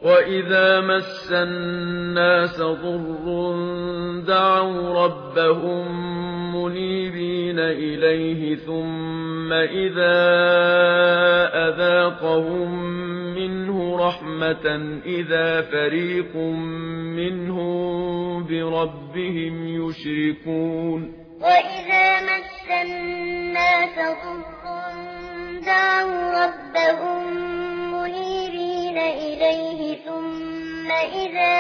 وَإِذَا مَسَّ النَّاسَ ضُرٌّ دَعَوْا رَبَّهُم مُّنِيبِينَ إِلَيْهِ ثُمَّ إِذَا أَذَاقَهُم مِّنْهُ رَحْمَةً إِذَا فَرِيقٌ مِّنْهُم بِرَبِّهِمْ يُشْرِكُونَ وَإِذَا مَسَّ النَّاسَ ضُرٌّ دَعَوْا رَبَّهُم مُّنِيبِينَ إِلَيْهِ ثُمَّ إِذَا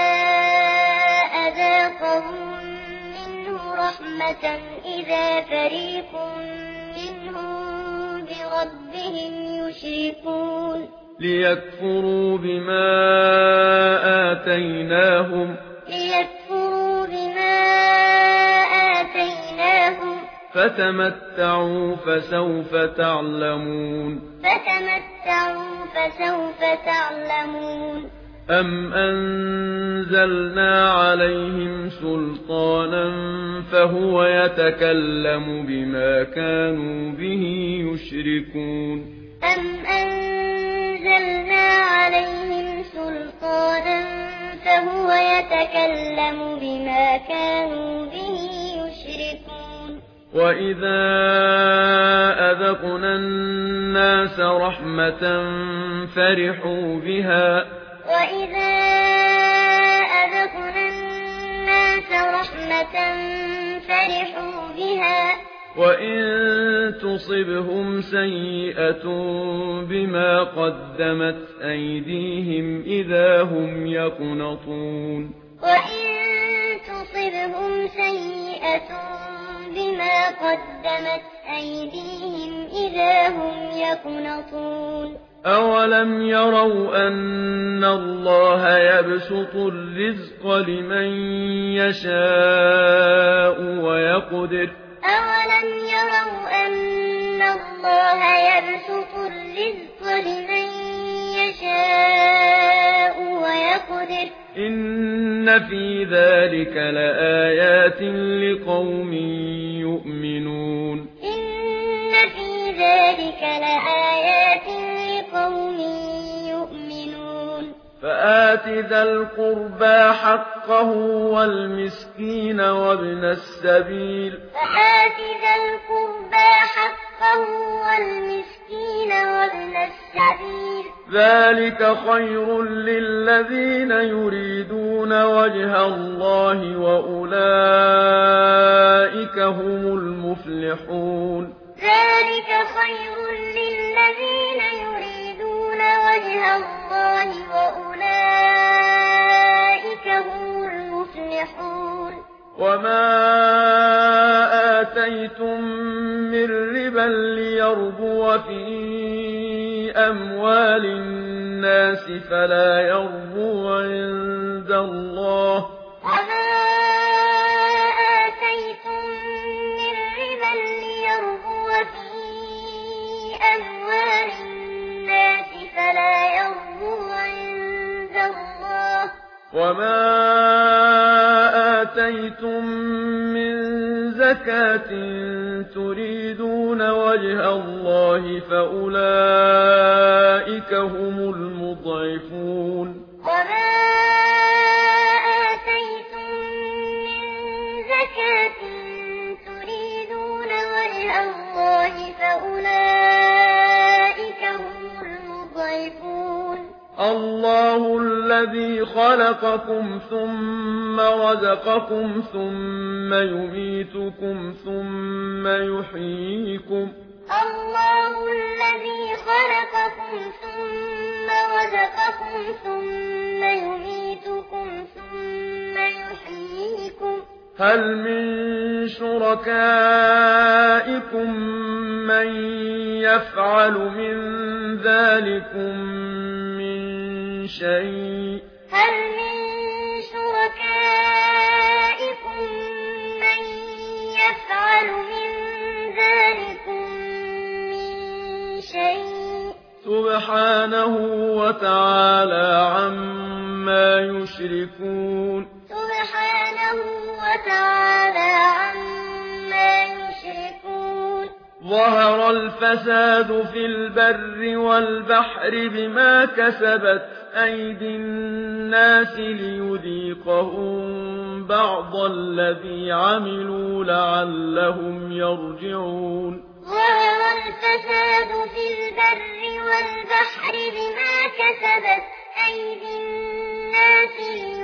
أَذَاقَهُم مِّنْهُ رَحْمَةً إِذَا فَرِيقٌ مِّنْهُم بِرَبِّهِمْ يُشْرِكُونَ لِيَكْفُرُوا بِمَا آتَيْنَاهُمْ فتمتعوا فسوف تعلمون أم أنزلنا عليهم سلطانا فهو يتكلم بما كانوا به يشركون أم أنزلنا عليهم سلطانا فهو يتكلم بما كانوا به يشركون وَإِذَا أَذَقْنَا النَّاسَ رَحْمَةً فَرِحُوا بِهَا وَإِن تُصِبْهُمْ سَيِّئَةٌ بِمَا قَدَّمَتْ أَيْدِيهِمْ إِذَا هُمْ يَقْنَطُونَ وَإِن تُصِبْهُمْ سَيِّئَةٌ بما قدمت أيديهم إذا هم يقنطون أولم يروا أن الله يبسط الرزق لمن يشاء ويقدر إن في ذلك لآيات لقوم يؤمنون فآت ذا القربى حقه والمسكين وابن السبيل ذلك خير للذين يريدون وجه الله وأولئك هم المفلحون وما آتيتم من ربا ليربو في أموال الناس فلا يربو عند الله وما آتيتم من زكاة تريدون وجه الله فأولئك هم المضعفون الله الذي خلقكم ثم رزقكم ثم يميتكم ثم يحييكم هل من شركائكم من يفعل من ذلكم من شيء سبحانه وتعالى عما يشركون ظهر الفساد في البر والبحر بما كسبت أيدي الناس ليذيقهم بعض الذي عملوا لعلهم يرجعون ظهر الفساد في البر والبحر بما كسبت أيدي الناس